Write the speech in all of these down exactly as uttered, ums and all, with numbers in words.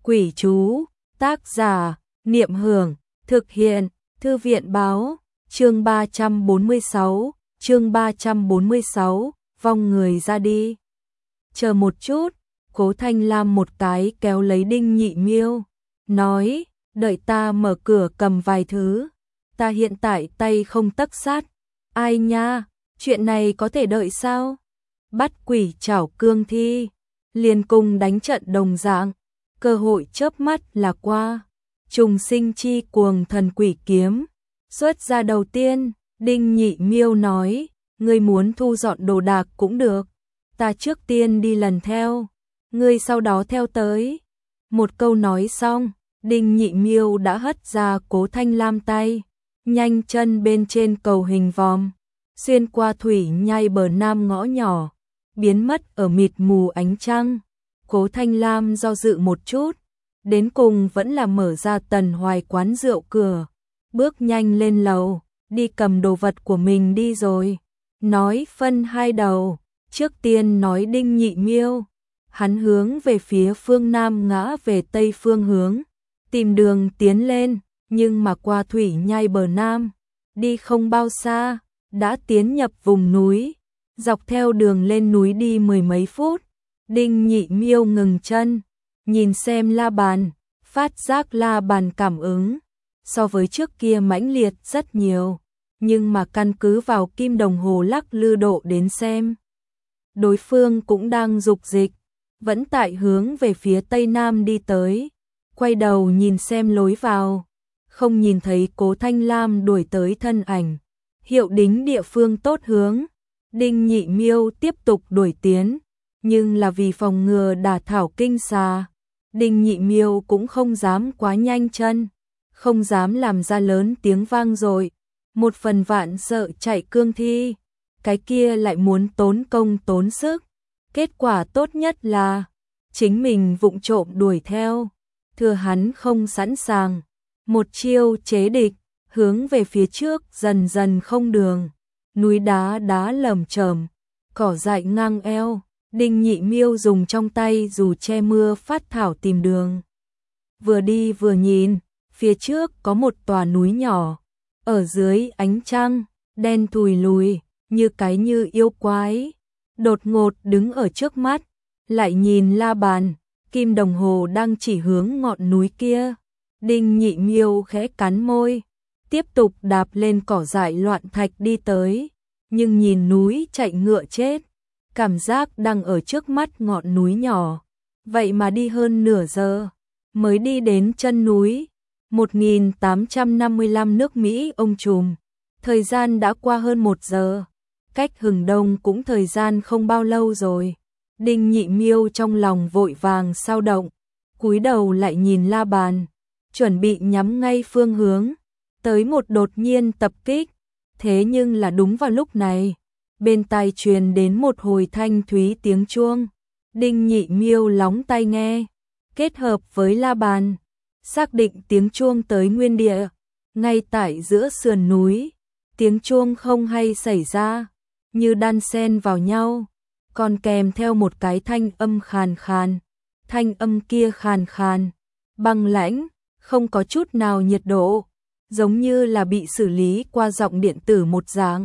Quỷ chú, tác giả, Niệm Hưởng, thực hiện, Thư viện báo, chương ba trăm bốn mươi sáu, chương ba trăm bốn mươi sáu, vong người ra đi. Chờ một chút, Cố Thanh Lam một cái kéo lấy Đinh Nhị Miêu, nói, đợi ta mở cửa cầm vài thứ, ta hiện tại tay không tấc sắt. Ai nha, chuyện này có thể đợi sao? Bắt quỷ chảo cương thi, liền cùng đánh trận đồng dạng, cơ hội chớp mắt là qua. Trùng sinh chi cuồng thần quỷ kiếm, xuất ra đầu tiên, Đinh Nhị Miêu nói, ngươi muốn thu dọn đồ đạc cũng được, ta trước tiên đi lần theo, ngươi sau đó theo tới. Một câu nói xong, Đinh Nhị Miêu đã hất ra Cố Thanh Lam tay, nhanh chân bên trên cầu hình vòm, xuyên qua thủy nhai bờ nam ngõ nhỏ, biến mất ở mịt mù ánh trăng. Cố Thanh Lam do dự một chút, đến cùng vẫn là mở ra Tần Hoài quán rượu cửa, bước nhanh lên lầu, đi cầm đồ vật của mình đi rồi. Nói phân hai đầu, trước tiên nói Đinh Nhị Miêu, hắn hướng về phía phương nam ngã về tây phương hướng, tìm đường tiến lên, nhưng mà qua thủy nhai bờ nam, đi không bao xa, đã tiến nhập vùng núi, dọc theo đường lên núi đi mười mấy phút. Đinh Nhị Miêu ngừng chân, nhìn xem la bàn, phát giác la bàn cảm ứng, so với trước kia mãnh liệt rất nhiều, nhưng mà căn cứ vào kim đồng hồ lắc lư độ đến xem, đối phương cũng đang dục dịch, vẫn tại hướng về phía tây nam đi tới. Quay đầu nhìn xem lối vào, không nhìn thấy Cố Thanh Lam đuổi tới thân ảnh, hiệu đính địa phương tốt hướng. Đinh Nhị Miêu tiếp tục đuổi tiến, nhưng là vì phòng ngừa đả thảo kinh xà, Đinh Nhị Miêu cũng không dám quá nhanh chân, không dám làm ra lớn tiếng vang rồi. Một phần vạn sợ chạy cương thi, cái kia lại muốn tốn công tốn sức, kết quả tốt nhất là chính mình vụng trộm đuổi theo, thừa hắn không sẵn sàng, một chiêu chế địch, hướng về phía trước dần dần không đường, núi đá đá lởm chởm, cỏ dại ngang eo. Đinh Nhị Miêu dùng trong tay dù che mưa phát thảo tìm đường. Vừa đi vừa nhìn, phía trước có một tòa núi nhỏ, ở dưới ánh trăng, đen thùi lùi, như cái như yêu quái, đột ngột đứng ở trước mắt, lại nhìn la bàn, kim đồng hồ đang chỉ hướng ngọn núi kia. Đinh Nhị Miêu khẽ cắn môi, tiếp tục đạp lên cỏ dại loạn thạch đi tới, nhưng nhìn núi chạy ngựa chết, cảm giác đang ở trước mắt ngọn núi nhỏ, vậy mà đi hơn nửa giờ, mới đi đến chân núi. một nghìn tám trăm năm mươi lăm nước Mỹ ông trùm, thời gian đã qua hơn một giờ, cách hừng đông cũng thời gian không bao lâu rồi. Đinh Nhị Miêu trong lòng vội vàng sao động, cúi đầu lại nhìn la bàn, chuẩn bị nhắm ngay phương hướng, tới một đột nhiên tập kích, thế nhưng là đúng vào lúc này, bên tai truyền đến một hồi thanh thúy tiếng chuông. Đinh Nhị Miêu lóng tai nghe, kết hợp với la bàn, xác định tiếng chuông tới nguyên địa, ngay tại giữa sườn núi. Tiếng chuông không hay xảy ra, như đan xen vào nhau, còn kèm theo một cái thanh âm khàn khàn. Thanh âm kia khàn khàn, băng lãnh, không có chút nào nhiệt độ, giống như là bị xử lý qua giọng điện tử một dạng.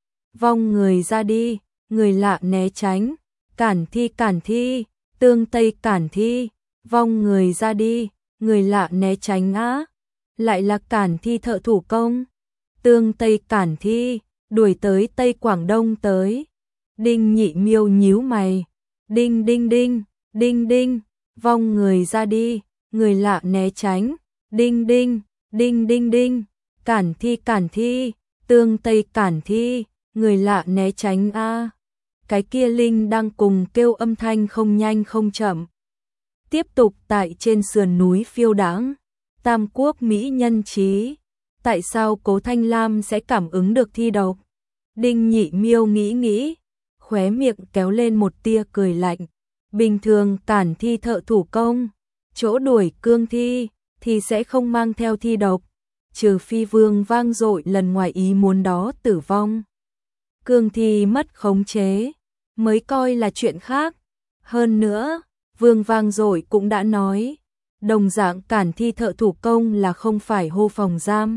Vong người ra đi, người lạ né tránh, cản thi cản thi, tương tây cản thi, vong người ra đi, người lạ né tránh á, lại là cản thi thợ thủ công, tương tây cản thi, đuổi tới Tây Quảng Đông tới. Đinh Nhị Miêu nhíu mày, đinh đinh đinh, đinh đinh, vong người ra đi, người lạ né tránh, đinh đinh, đinh đinh đinh, cản thi cản thi, tương tây cản thi, người lạ né tránh a. Cái kia linh đang cùng kêu âm thanh không nhanh không chậm, tiếp tục tại trên sườn núi phiêu đãng. Tam quốc mỹ nhân trí, tại sao Cố Thanh Lam sẽ cảm ứng được thi độc? Đinh Nhị Miêu nghĩ nghĩ, khóe miệng kéo lên một tia cười lạnh. Bình thường cản thi thợ thủ công, chỗ đuổi cương thi thì sẽ không mang theo thi độc, trừ phi Vương vang dội lần ngoài ý muốn đó tử vong, cương thi mất khống chế mới coi là chuyện khác. Hơn nữa, Vương vang dội cũng đã nói, Đồng dạng cản thi thợ thủ công là không phải hô phòng giam.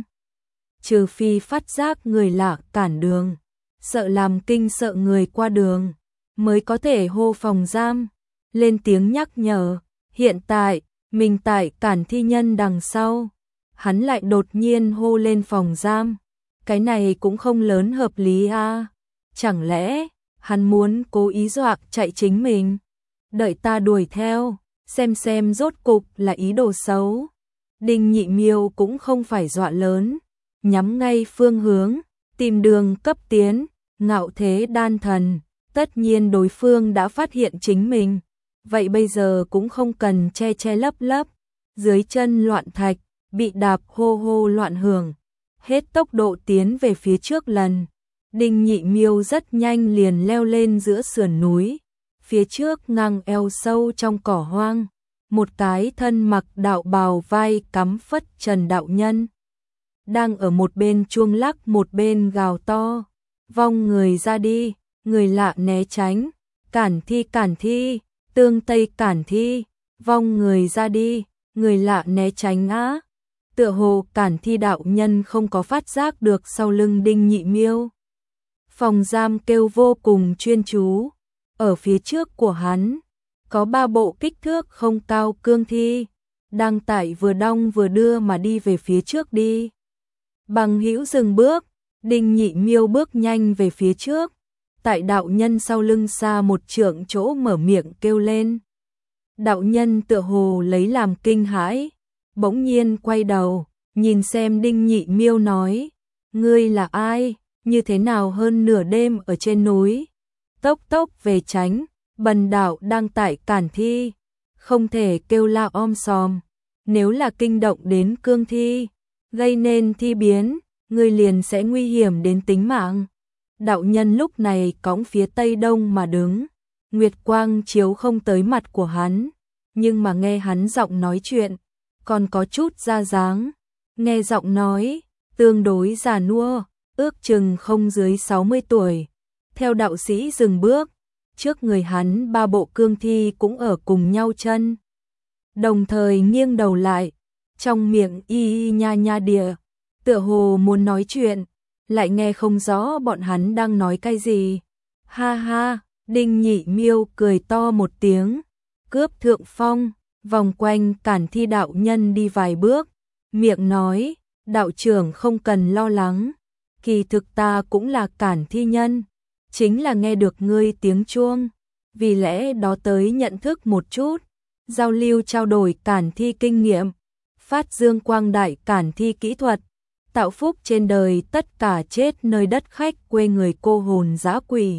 Trừ phi phát giác người lạ cản đường, sợ làm kinh sợ người qua đường, mới có thể hô phòng giam, lên tiếng nhắc nhở. Hiện tại, mình tại cản thi nhân đằng sau, hắn lại đột nhiên hô lên phòng giam. Cái này cũng không lớn hợp lý a. À. Chẳng lẽ, hắn muốn cố ý dọa chạy chính mình? Đợi ta đuổi theo, xem xem rốt cục là ý đồ xấu. Đinh Nhị Miêu cũng không phải dọa lớn, nhắm ngay phương hướng, tìm đường cấp tiến, ngạo thế đan thần. Tất nhiên đối phương đã phát hiện chính mình, vậy bây giờ cũng không cần che che lấp lấp. Dưới chân loạn thạch, bị đạp hô hô loạn hưởng, hết tốc độ tiến về phía trước lần. Đinh Nhị Miêu rất nhanh liền leo lên giữa sườn núi, phía trước ngang eo sâu trong cỏ hoang, một cái thân mặc đạo bào vai cắm phất trần đạo nhân đang ở một bên chuông lắc một bên gào to, vong người ra đi, người lạ né tránh, cản thi cản thi, tương tây cản thi, vong người ra đi, người lạ né tránh á. Tựa hồ cản thi đạo nhân không có phát giác được sau lưng Đinh Nhị Miêu. Phòng giam kêu vô cùng chuyên chú, ở phía trước của hắn, có ba bộ kích thước không cao cương thi, đang tải vừa đong vừa đưa mà đi về phía trước đi. Bằng hữu dừng bước, Đinh Nhị Miêu bước nhanh về phía trước, tại đạo nhân sau lưng xa một trượng chỗ mở miệng kêu lên. Đạo nhân tựa hồ lấy làm kinh hãi, bỗng nhiên quay đầu, nhìn xem Đinh Nhị Miêu nói, ngươi là ai, như thế nào hơn nửa đêm ở trên núi, tốc tốc về tránh, bần đạo đang tại cản thi, không thể kêu la om sòm, nếu là kinh động đến cương thi, gây nên thi biến, ngươi liền sẽ nguy hiểm đến tính mạng. Đạo nhân lúc này cõng phía tây đông mà đứng, nguyệt quang chiếu không tới mặt của hắn, nhưng mà nghe hắn giọng nói chuyện, còn có chút ra dáng, nghe giọng nói, tương đối già nua, ước chừng không dưới sáu mươi tuổi. Theo đạo sĩ dừng bước, trước người hắn ba bộ cương thi cũng ở cùng nhau chân. Đồng thời nghiêng đầu lại, trong miệng y y nha nha địa, tựa hồ muốn nói chuyện, lại nghe không rõ bọn hắn đang nói cái gì. Ha ha, Đinh Nhị Miêu cười to một tiếng, cướp thượng phong, vòng quanh cản thi đạo nhân đi vài bước, miệng nói, đạo trưởng không cần lo lắng, kỳ thực ta cũng là cản thi nhân, chính là nghe được ngươi tiếng chuông, vì lẽ đó tới nhận thức một chút, giao lưu trao đổi cản thi kinh nghiệm, phát dương quang đại cản thi kỹ thuật, tạo phúc trên đời tất cả chết nơi đất khách quê người cô hồn dã quỷ.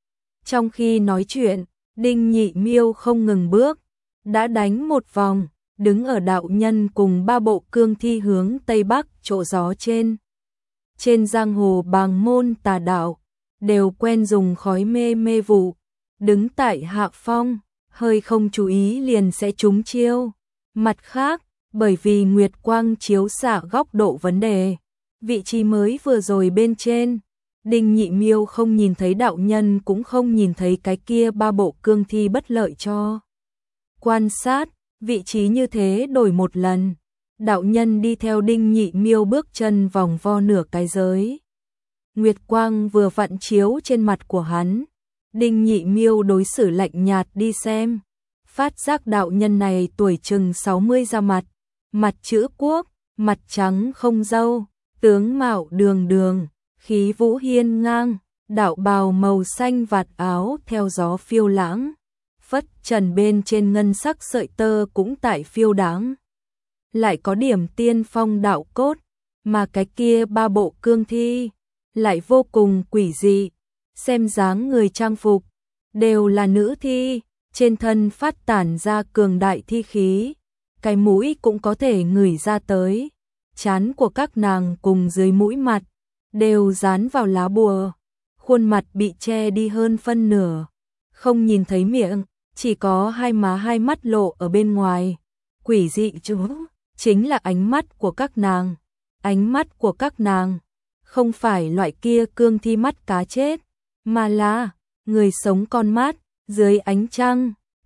Trong khi nói chuyện, Đinh Nhị Miêu không ngừng bước, đã đánh một vòng, đứng ở đạo nhân cùng ba bộ cương thi hướng tây bắc chỗ gió trên. Trên giang hồ Bàng Môn tà đạo, đều quen dùng khói mê mê vụ, đứng tại hạ phong, hơi không chú ý liền sẽ trúng chiêu. Mặt khác, bởi vì nguyệt quang chiếu xạ góc độ vấn đề, vị trí mới vừa rồi bên trên, Đinh Nhị Miêu không nhìn thấy đạo nhân cũng không nhìn thấy cái kia ba bộ cương thi bất lợi cho. Quan sát, vị trí như thế đổi một lần, đạo nhân đi theo Đinh Nhị Miêu bước chân vòng vo nửa cái giới. Nguyệt quang vừa vặn chiếu trên mặt của hắn, Đinh Nhị Miêu đối xử lạnh nhạt đi xem, phát giác đạo nhân này tuổi chừng sáu mươi ra mặt, mặt chữ quốc, mặt trắng không râu, tướng mạo đường đường, khí vũ hiên ngang, đạo bào màu xanh vạt áo theo gió phiêu lãng, phất trần bên trên ngân sắc sợi tơ cũng tại phiêu đáng. Lại có điểm tiên phong đạo cốt, mà cái kia ba bộ cương thi lại vô cùng quỷ dị, xem dáng người trang phục đều là nữ thi, trên thân phát tản ra cường đại thi khí, cái mũi cũng có thể ngửi ra tới, trán của các nàng cùng dưới mũi mặt đều dán vào lá bùa, khuôn mặt bị che đi hơn phân nửa, không nhìn thấy miệng, chỉ có hai má hai mắt lộ ở bên ngoài. Quỷ dị chú chính là ánh mắt của các nàng, ánh mắt của các nàng không phải loại kia cương thi mắt cá chết, mà là người sống con mắt, dưới ánh trăng,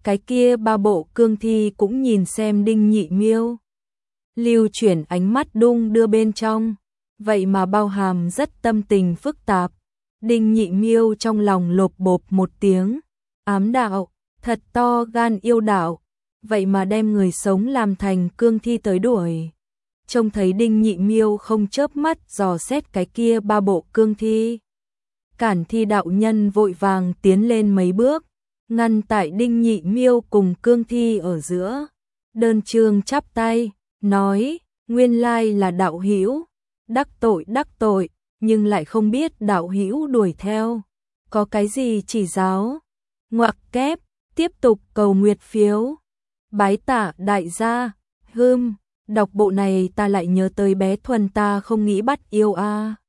cái kia ba bộ cương thi cũng nhìn xem Đinh Nhị Miêu. Lưu chuyển ánh mắt đung đưa bên trong, vậy mà bao hàm rất tâm tình phức tạp. Đinh Nhị Miêu trong lòng lộp bộp một tiếng, ám đạo, thật to gan yêu đạo, vậy mà đem người sống làm thành cương thi tới đuổi. Trông thấy Đinh Nhị Miêu không chớp mắt dò xét cái kia ba bộ cương thi. Cản Thi đạo nhân vội vàng tiến lên mấy bước, ngăn tại Đinh Nhị Miêu cùng cương thi ở giữa. Đơn Chương chắp tay, nói, nguyên lai là đạo hữu, đắc tội đắc tội, nhưng lại không biết đạo hữu đuổi theo, có cái gì chỉ giáo. Ngoặc kép, tiếp tục cầu nguyệt phiếu. Bái tạ đại gia, hưm, đọc bộ này ta lại nhớ tới bé Thuần ta không nghĩ bắt yêu a.